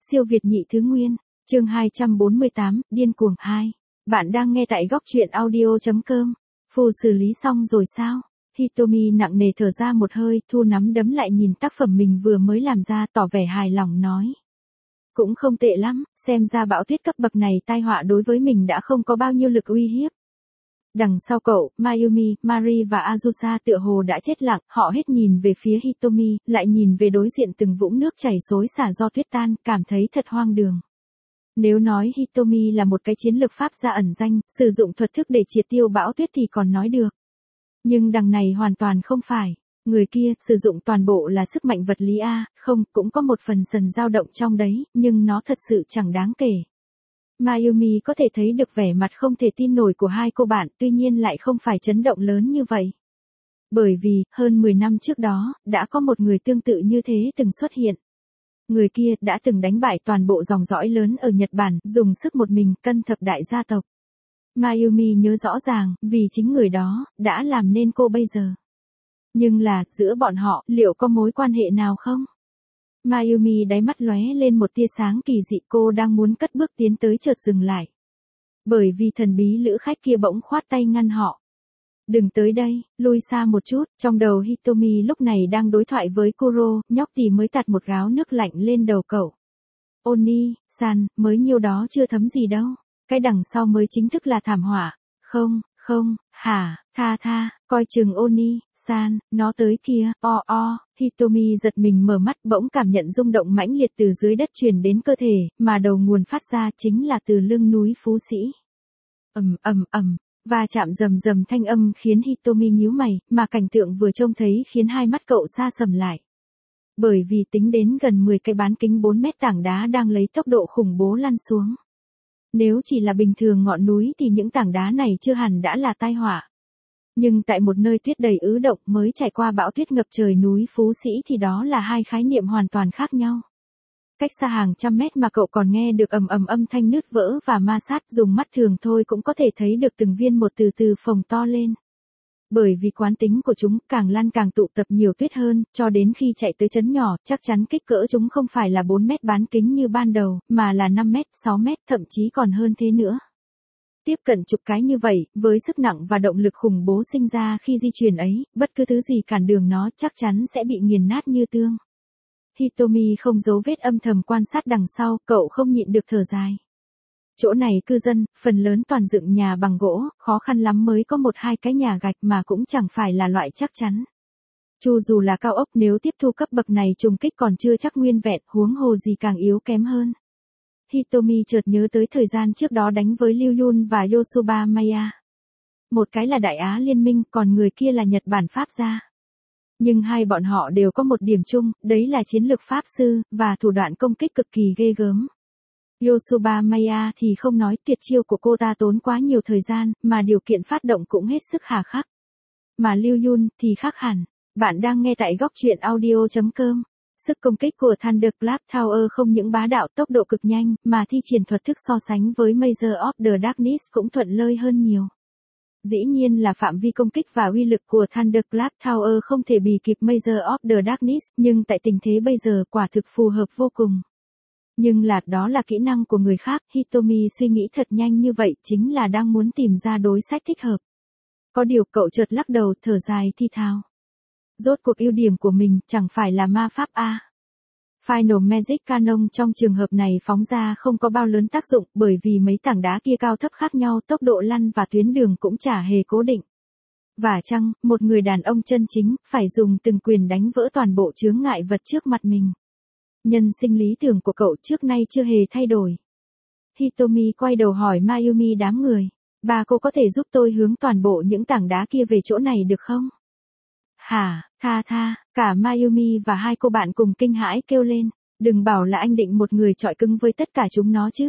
Siêu Việt nhị thứ nguyên, chương 248, điên cuồng 2. Bạn đang nghe tại góc truyện audio.com. Phù xử lý xong rồi sao? Hitomi nặng nề thở ra một hơi, thu nắm đấm lại nhìn tác phẩm mình vừa mới làm ra, tỏ vẻ hài lòng nói. Cũng không tệ lắm, xem ra bão tuyết cấp bậc này tai họa đối với mình đã không có bao nhiêu lực uy hiếp. Đằng sau cậu, Mayumi, Mari và Azusa tựa hồ đã chết lặng, họ hết nhìn về phía Hitomi, lại nhìn về đối diện từng vũng nước chảy xối xả do tuyết tan, cảm thấy thật hoang đường. Nếu nói Hitomi là một cái chiến lược pháp gia ẩn danh, sử dụng thuật thức để triệt tiêu bão tuyết thì còn nói được. Nhưng đằng này hoàn toàn không phải. Người kia, sử dụng toàn bộ là sức mạnh vật lý A, không, cũng có một phần dần dao động trong đấy, nhưng nó thật sự chẳng đáng kể. Mayumi có thể thấy được vẻ mặt không thể tin nổi của hai cô bạn, tuy nhiên lại không phải chấn động lớn như vậy. Bởi vì, hơn 10 năm trước đó, đã có một người tương tự như thế từng xuất hiện. Người kia đã từng đánh bại toàn bộ dòng dõi lớn ở Nhật Bản, dùng sức một mình cân thập đại gia tộc. Mayumi nhớ rõ ràng, vì chính người đó, đã làm nên cô bây giờ. Nhưng là, giữa bọn họ, liệu có mối quan hệ nào không? Mayumi đáy mắt lóe lên một tia sáng kỳ dị, cô đang muốn cất bước tiến tới chợt dừng lại. Bởi vì thần bí lữ khách kia bỗng khoát tay ngăn họ. Đừng tới đây, lui xa một chút, trong đầu Hitomi lúc này đang đối thoại với Kuro, nhóc thì mới tạt một gáo nước lạnh lên đầu cậu. Oni-san, mới nhiêu đó chưa thấm gì đâu, cái đằng sau mới chính thức là thảm họa. Không, hả, tha, coi chừng Oni-san, nó tới kia, Hitomi giật mình mở mắt bỗng cảm nhận rung động mãnh liệt từ dưới đất truyền đến cơ thể, mà đầu nguồn phát ra chính là từ lưng núi Phú Sĩ. Va chạm rầm thanh âm khiến Hitomi nhíu mày, mà cảnh tượng vừa trông thấy khiến hai mắt cậu sa sầm lại. Bởi vì tính đến gần 10 cái bán kính 4 mét tảng đá đang lấy tốc độ khủng bố lăn xuống. Nếu chỉ là bình thường ngọn núi thì những tảng đá này chưa hẳn đã là tai họa. Nhưng tại một nơi tuyết đầy ứ động mới trải qua bão tuyết ngập trời núi Phú Sĩ thì đó là hai khái niệm hoàn toàn khác nhau. Cách xa hàng trăm mét mà cậu còn nghe được ầm âm thanh nứt vỡ và ma sát, dùng mắt thường thôi cũng có thể thấy được từng viên một từ từ phồng to lên. Bởi vì quán tính của chúng càng lăn càng tụ tập nhiều tuyết hơn, cho đến khi chạy tới chấn nhỏ, chắc chắn kích cỡ chúng không phải là 4 mét bán kính như ban đầu, mà là 5 mét, 6 mét, thậm chí còn hơn thế nữa. Tiếp cận chục cái như vậy, với sức nặng và động lực khủng bố sinh ra khi di chuyển ấy, bất cứ thứ gì cản đường nó chắc chắn sẽ bị nghiền nát như tương. Hitomi không giấu vết âm thầm quan sát đằng sau, cậu không nhịn được thở dài. Chỗ này cư dân, phần lớn toàn dựng nhà bằng gỗ, khó khăn lắm mới có 1-2 cái nhà gạch mà cũng chẳng phải là loại chắc chắn. Chu dù là cao ốc nếu tiếp thu cấp bậc này trùng kích còn chưa chắc nguyên vẹn, huống hồ gì càng yếu kém hơn. Hitomi chợt nhớ tới thời gian trước đó đánh với Ryu Yun và Yosuba Maya. Một cái là Đại Á Liên minh, còn người kia là Nhật Bản Pháp gia. Nhưng hai bọn họ đều có một điểm chung, đấy là chiến lược pháp sư, và thủ đoạn công kích cực kỳ ghê gớm. Yosuba Maya thì không nói, tuyệt chiêu của cô ta tốn quá nhiều thời gian, mà điều kiện phát động cũng hết sức hà khắc. Mà Ryu Yun thì khác hẳn. Bạn đang nghe tại góc truyện audio.com. Sức công kích của Thunderclap Tower không những bá đạo tốc độ cực nhanh, mà thi triển thuật thức so sánh với Mazer of the Darkness cũng thuận lợi hơn nhiều. Dĩ nhiên là phạm vi công kích và uy lực của Thunderclap Tower không thể bì kịp Mazer of the Darkness, nhưng tại tình thế bây giờ quả thực phù hợp vô cùng. Nhưng đó là kỹ năng của người khác, Hitomi suy nghĩ thật nhanh như vậy chính là đang muốn tìm ra đối sách thích hợp. Có điều cậu chợt lắc đầu thở dài thi thào. Rốt cuộc ưu điểm của mình chẳng phải là ma pháp A. Final Magic Cannon trong trường hợp này phóng ra không có bao lớn tác dụng bởi vì mấy tảng đá kia cao thấp khác nhau, tốc độ lăn và tuyến đường cũng chả hề cố định. Và chăng, một người đàn ông chân chính phải dùng từng quyền đánh vỡ toàn bộ chướng ngại vật trước mặt mình. Nhân sinh lý tưởng của cậu trước nay chưa hề thay đổi. Hitomi quay đầu hỏi Mayumi đám người. Bà cô có thể giúp tôi hướng toàn bộ những tảng đá kia về chỗ này được không? Hả, tha, cả Mayumi và hai cô bạn cùng kinh hãi kêu lên. Đừng bảo là anh định một người chọi cứng với tất cả chúng nó chứ.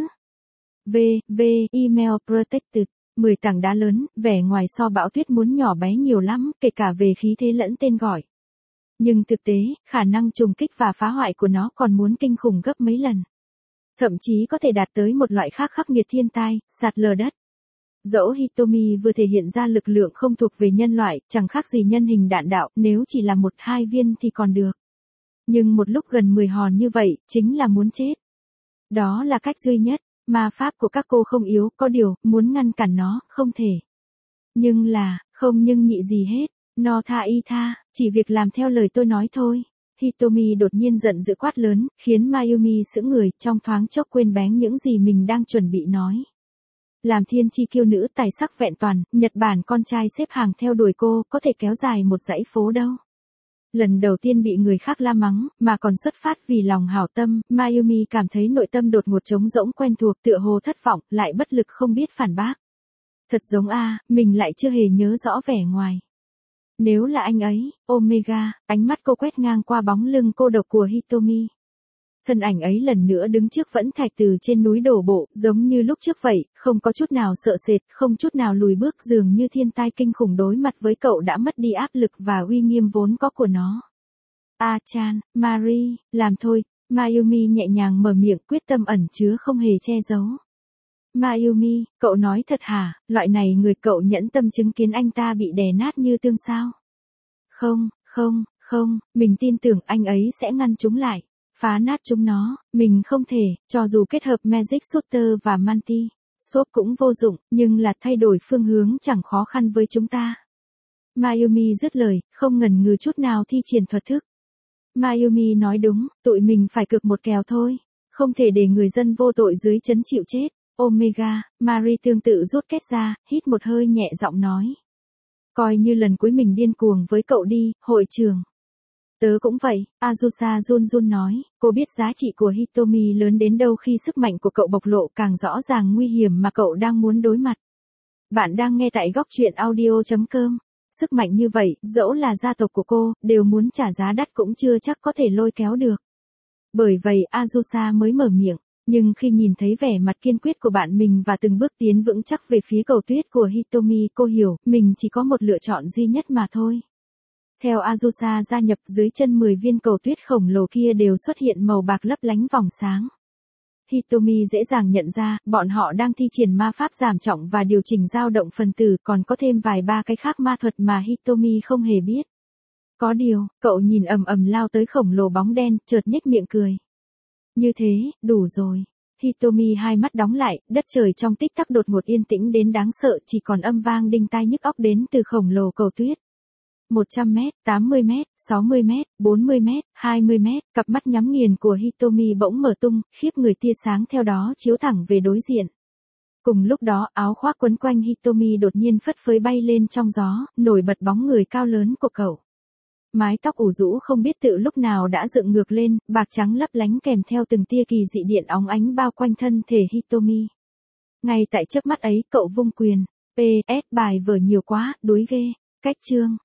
Email Protected. 10 tảng đá lớn, vẻ ngoài so bão tuyết muốn nhỏ bé nhiều lắm, kể cả về khí thế lẫn tên gọi. Nhưng thực tế, khả năng trùng kích và phá hoại của nó còn muốn kinh khủng gấp mấy lần. Thậm chí có thể đạt tới một loại khác khắc nghiệt thiên tai, sạt lở đất. Dẫu Hitomi vừa thể hiện ra lực lượng không thuộc về nhân loại, chẳng khác gì nhân hình đạn đạo, nếu chỉ là 1-2 viên thì còn được. Nhưng một lúc gần 10 hòn như vậy, chính là muốn chết. Đó là cách duy nhất, ma pháp của các cô không yếu, có điều, muốn ngăn cản nó, không thể. Nhưng là, không nhưng nhị gì hết, no tha y tha, chỉ việc làm theo lời tôi nói thôi. Hitomi đột nhiên giận dữ quát lớn, khiến Mayumi sững người, trong thoáng chốc quên bén những gì mình đang chuẩn bị nói. Làm thiên chi kiêu nữ tài sắc vẹn toàn, Nhật Bản con trai xếp hàng theo đuổi cô, có thể kéo dài một dãy phố đâu. Lần đầu tiên bị người khác la mắng, mà còn xuất phát vì lòng hảo tâm, Mayumi cảm thấy nội tâm đột ngột trống rỗng quen thuộc, tựa hồ thất vọng, lại bất lực không biết phản bác. Thật giống mình lại chưa hề nhớ rõ vẻ ngoài. Nếu là anh ấy, Omega, ánh mắt cô quét ngang qua bóng lưng cô độc của Hitomi. Thân ảnh ấy lần nữa đứng trước vẫn thạch từ trên núi đổ bộ, giống như lúc trước vậy, không có chút nào sợ sệt, không chút nào lùi bước, dường như thiên tai kinh khủng đối mặt với cậu đã mất đi áp lực và uy nghiêm vốn có của nó. A-chan, Marie, làm thôi, Mayumi nhẹ nhàng mở miệng, quyết tâm ẩn chứa không hề che giấu. Mayumi, cậu nói thật hả, loại này người cậu nhẫn tâm chứng kiến anh ta bị đè nát như tương sao? Không, mình tin tưởng anh ấy sẽ ngăn chúng lại. Phá nát chúng nó, mình không thể, cho dù kết hợp Magic Shooter và Multi Scope cũng vô dụng, nhưng là thay đổi phương hướng chẳng khó khăn với chúng ta. Mayumi dứt lời, không ngần ngừ chút nào thi triển thuật thức. Mayumi nói đúng, tụi mình phải cược một kèo thôi, không thể để người dân vô tội dưới trấn chịu chết. Omega, Marie tương tự rút kết ra, hít một hơi nhẹ giọng nói. Coi như lần cuối mình điên cuồng với cậu đi, hội trưởng. Tớ cũng vậy, Azusa run run nói, cô biết giá trị của Hitomi lớn đến đâu khi sức mạnh của cậu bộc lộ càng rõ ràng nguy hiểm mà cậu đang muốn đối mặt. Bạn đang nghe tại góc truyện audio.com. Sức mạnh như vậy, dẫu là gia tộc của cô, đều muốn trả giá đắt cũng chưa chắc có thể lôi kéo được. Bởi vậy Azusa mới mở miệng, nhưng khi nhìn thấy vẻ mặt kiên quyết của bạn mình và từng bước tiến vững chắc về phía cầu tuyết của Hitomi, cô hiểu, mình chỉ có một lựa chọn duy nhất mà thôi. Theo Azusa gia nhập, dưới chân 10 viên cầu tuyết khổng lồ kia đều xuất hiện màu bạc lấp lánh vòng sáng. Hitomi dễ dàng nhận ra, bọn họ đang thi triển ma pháp giảm trọng và điều chỉnh dao động phần tử, còn có thêm vài ba cái khác ma thuật mà Hitomi không hề biết. Có điều, cậu nhìn ầm lao tới khổng lồ bóng đen, chợt nhếch miệng cười. Như thế, đủ rồi. Hitomi hai mắt đóng lại, đất trời trong tích tắc đột ngột yên tĩnh đến đáng sợ, chỉ còn âm vang đinh tai nhức óc đến từ khổng lồ cầu tuyết. 100 mét, 80 mét, 60 mét, 40 mét, 20 mét, cặp mắt nhắm nghiền của Hitomi bỗng mở tung, khiếp người, tia sáng theo đó chiếu thẳng về đối diện. Cùng lúc đó, áo khoác quấn quanh Hitomi đột nhiên phất phới bay lên trong gió, nổi bật bóng người cao lớn của cậu. Mái tóc ủ rũ không biết tự lúc nào đã dựng ngược lên, bạc trắng lấp lánh kèm theo từng tia kỳ dị điện óng ánh bao quanh thân thể Hitomi. Ngay tại chớp mắt ấy, cậu vung quyền. PS bài vở nhiều quá, đuối ghê. Cách chương.